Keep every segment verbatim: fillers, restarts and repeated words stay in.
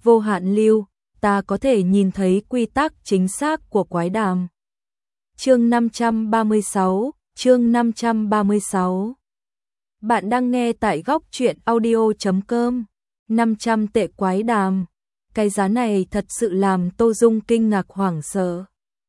vô hạn lưu, ta có thể nhìn thấy quy tắc chính xác của quái đàm. Chương năm trăm ba mươi sáu, chương năm trăm ba mươi sáu. Bạn đang nghe tại góc truyện audio chấm com. năm trăm tệ quái đàm. Cái giá này thật sự làm Tô Dung kinh ngạc hoảng sợ.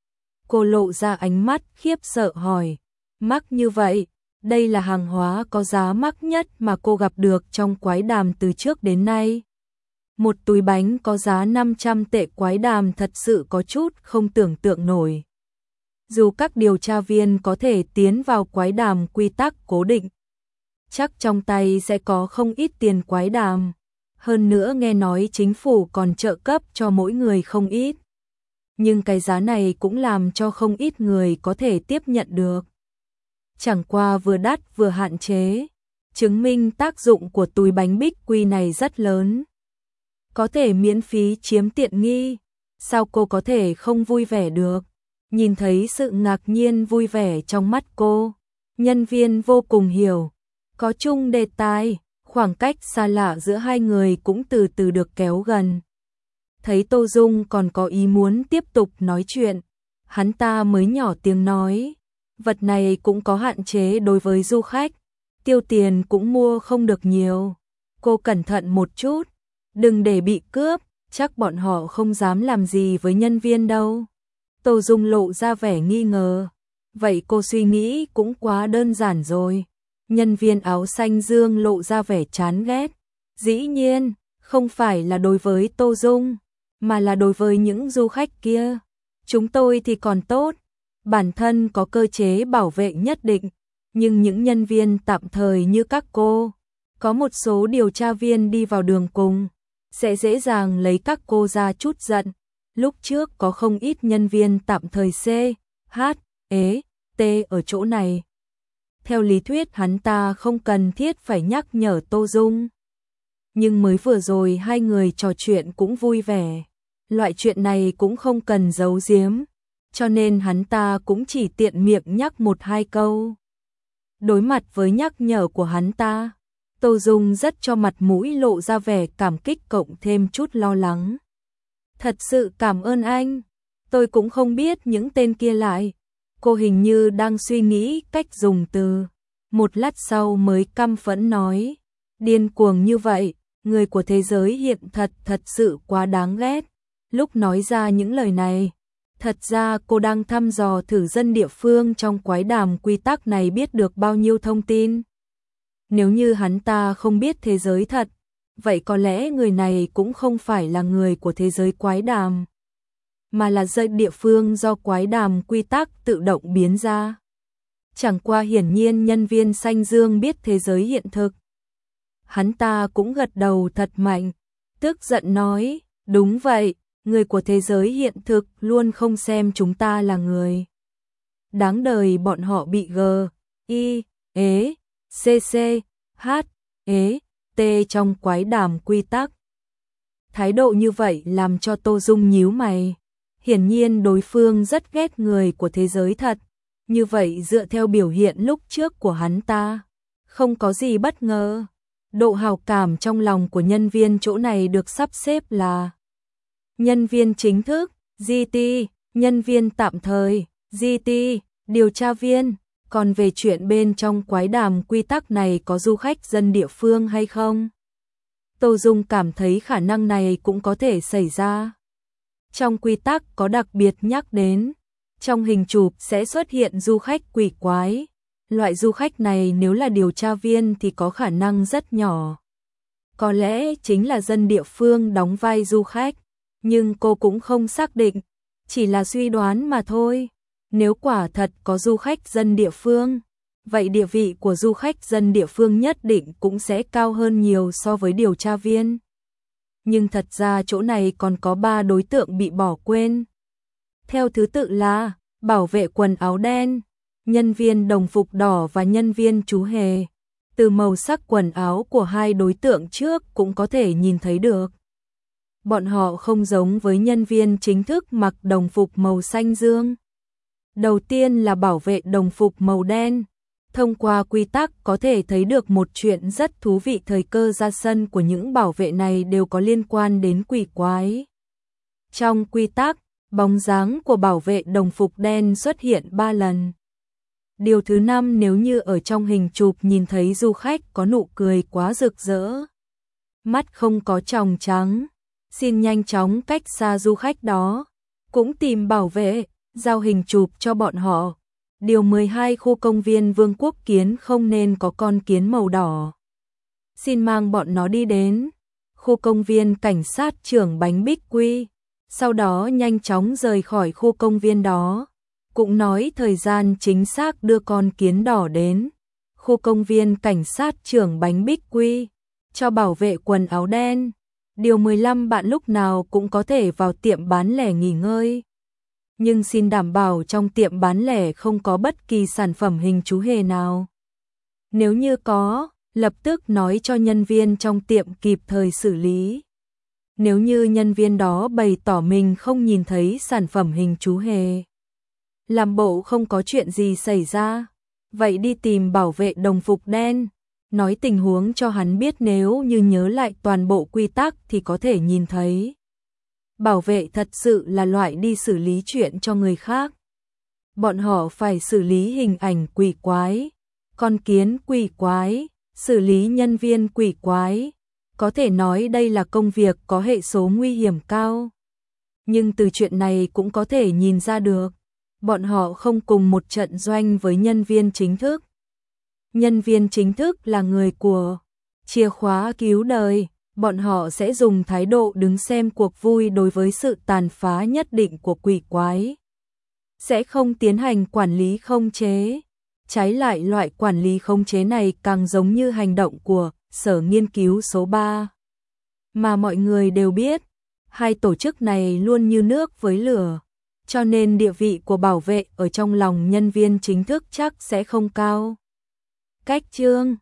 Cô lộ ra ánh mắt khiếp sợ hỏi, mắc như vậy, đây là hàng hóa có giá mắc nhất mà cô gặp được trong quái đàm từ trước đến nay. Một túi bánh có giá năm trăm tệ quái đàm thật sự có chút không tưởng tượng nổi. Dù các điều tra viên có thể tiến vào quái đàm quy tắc cố định, chắc trong tay sẽ có không ít tiền quái đàm. Hơn nữa nghe nói chính phủ còn trợ cấp cho mỗi người không ít. Nhưng cái giá này cũng làm cho không ít người có thể tiếp nhận được. Chẳng qua vừa đắt vừa hạn chế, chứng minh tác dụng của túi bánh bích quy này rất lớn. Có thể miễn phí chiếm tiện nghi, sao cô có thể không vui vẻ được? Nhìn thấy sự ngạc nhiên vui vẻ trong mắt cô, nhân viên vô cùng hiểu. Có chung đề tài, khoảng cách xa lạ giữa hai người cũng từ từ được kéo gần. Thấy Tô Dung còn có ý muốn tiếp tục nói chuyện, hắn ta mới nhỏ tiếng nói, vật này cũng có hạn chế đối với du khách, tiêu tiền cũng mua không được nhiều. Cô cẩn thận một chút, đừng để bị cướp, chắc bọn họ không dám làm gì với nhân viên đâu. Tô Dung lộ ra vẻ nghi ngờ, vậy cô suy nghĩ cũng quá đơn giản rồi. Nhân viên áo xanh dương lộ ra vẻ chán ghét, dĩ nhiên, không phải là đối với Tô Dung, mà là đối với những du khách kia. Chúng tôi thì còn tốt, bản thân có cơ chế bảo vệ nhất định, nhưng những nhân viên tạm thời như các cô, có một số điều tra viên đi vào đường cùng, sẽ dễ dàng lấy các cô ra chút giận. Lúc trước có không ít nhân viên tạm thời C, H, E, T ở chỗ này. Theo lý thuyết hắn ta không cần thiết phải nhắc nhở Tô Dung. Nhưng mới vừa rồi hai người trò chuyện cũng vui vẻ. Loại chuyện này cũng không cần giấu giếm, cho nên hắn ta cũng chỉ tiện miệng nhắc một hai câu. Đối mặt với nhắc nhở của hắn ta, Tô Dung rất cho mặt mũi lộ ra vẻ cảm kích cộng thêm chút lo lắng. Thật sự cảm ơn anh, tôi cũng không biết những tên kia lại. Cô hình như đang suy nghĩ cách dùng từ, một lát sau mới căm phẫn nói, điên cuồng như vậy, người của thế giới hiện thật thật sự quá đáng ghét. Lúc nói ra những lời này, thật ra cô đang thăm dò thử dân địa phương trong quái đàm quy tắc này biết được bao nhiêu thông tin. Nếu như hắn ta không biết thế giới thật, vậy có lẽ người này cũng không phải là người của thế giới quái đàm, mà là dân địa phương do quái đàm quy tắc tự động biến ra. Chẳng qua hiển nhiên nhân viên xanh dương biết thế giới hiện thực. Hắn ta cũng gật đầu thật mạnh, tức giận nói, đúng vậy, người của thế giới hiện thực luôn không xem chúng ta là người. Đáng đời bọn họ bị G, I, E, C C, H, E, T trong quái đàm quy tắc. Thái độ như vậy làm cho Tô Dung nhíu mày. Hiển nhiên đối phương rất ghét người của thế giới thật. Như vậy dựa theo biểu hiện lúc trước của hắn ta, không có gì bất ngờ. Độ hào cảm trong lòng của nhân viên chỗ này được sắp xếp là nhân viên chính thức, G T, nhân viên tạm thời, G T, điều tra viên. Còn về chuyện bên trong quái đàm quy tắc này có du khách dân địa phương hay không? Tô Dung cảm thấy khả năng này cũng có thể xảy ra. Trong quy tắc có đặc biệt nhắc đến, trong hình chụp sẽ xuất hiện du khách quỷ quái. Loại du khách này nếu là điều tra viên thì có khả năng rất nhỏ. Có lẽ chính là dân địa phương đóng vai du khách, nhưng cô cũng không xác định, chỉ là suy đoán mà thôi. Nếu quả thật có du khách dân địa phương, vậy địa vị của du khách dân địa phương nhất định cũng sẽ cao hơn nhiều so với điều tra viên. Nhưng thật ra chỗ này còn có ba đối tượng bị bỏ quên. Theo thứ tự là bảo vệ quần áo đen, nhân viên đồng phục đỏ và nhân viên chú hề. Từ màu sắc quần áo của hai đối tượng trước cũng có thể nhìn thấy được. Bọn họ không giống với nhân viên chính thức mặc đồng phục màu xanh dương. Đầu tiên là bảo vệ đồng phục màu đen. Thông qua quy tắc có thể thấy được một chuyện rất thú vị, thời cơ ra sân của những bảo vệ này đều có liên quan đến quỷ quái. Trong quy tắc, bóng dáng của bảo vệ đồng phục đen xuất hiện ba lần. Điều thứ năm, nếu như ở trong hình chụp nhìn thấy du khách có nụ cười quá rực rỡ, mắt không có tròng trắng, xin nhanh chóng cách xa du khách đó, cũng tìm bảo vệ, giao hình chụp cho bọn họ. Điều mười hai, khu công viên Vương quốc kiến không nên có con kiến màu đỏ. Xin mang bọn nó đi đến khu công viên cảnh sát trưởng bánh bích quy, sau đó nhanh chóng rời khỏi khu công viên đó. Cũng nói thời gian chính xác đưa con kiến đỏ đến khu công viên cảnh sát trưởng bánh bích quy, cho bảo vệ quần áo đen. Điều mười lăm, bạn lúc nào cũng có thể vào tiệm bán lẻ nghỉ ngơi, nhưng xin đảm bảo trong tiệm bán lẻ không có bất kỳ sản phẩm hình chú hề nào. Nếu như có, lập tức nói cho nhân viên trong tiệm kịp thời xử lý. Nếu như nhân viên đó bày tỏ mình không nhìn thấy sản phẩm hình chú hề, làm bộ không có chuyện gì xảy ra, vậy đi tìm bảo vệ đồng phục đen, nói tình huống cho hắn biết, nếu như nhớ lại toàn bộ quy tắc thì có thể nhìn thấy. Bảo vệ thật sự là loại đi xử lý chuyện cho người khác. Bọn họ phải xử lý hình ảnh quỷ quái, con kiến quỷ quái, xử lý nhân viên quỷ quái. Có thể nói đây là công việc có hệ số nguy hiểm cao. Nhưng từ chuyện này cũng có thể nhìn ra được, bọn họ không cùng một trận doanh với nhân viên chính thức. Nhân viên chính thức là người của chìa khóa cứu đời, bọn họ sẽ dùng thái độ đứng xem cuộc vui đối với sự tàn phá nhất định của quỷ quái. Sẽ không tiến hành quản lý khống chế. Trái lại, loại quản lý khống chế này càng giống như hành động của Sở Nghiên cứu số ba. Mà mọi người đều biết, hai tổ chức này luôn như nước với lửa, cho nên địa vị của bảo vệ ở trong lòng nhân viên chính thức chắc sẽ không cao. Cách chương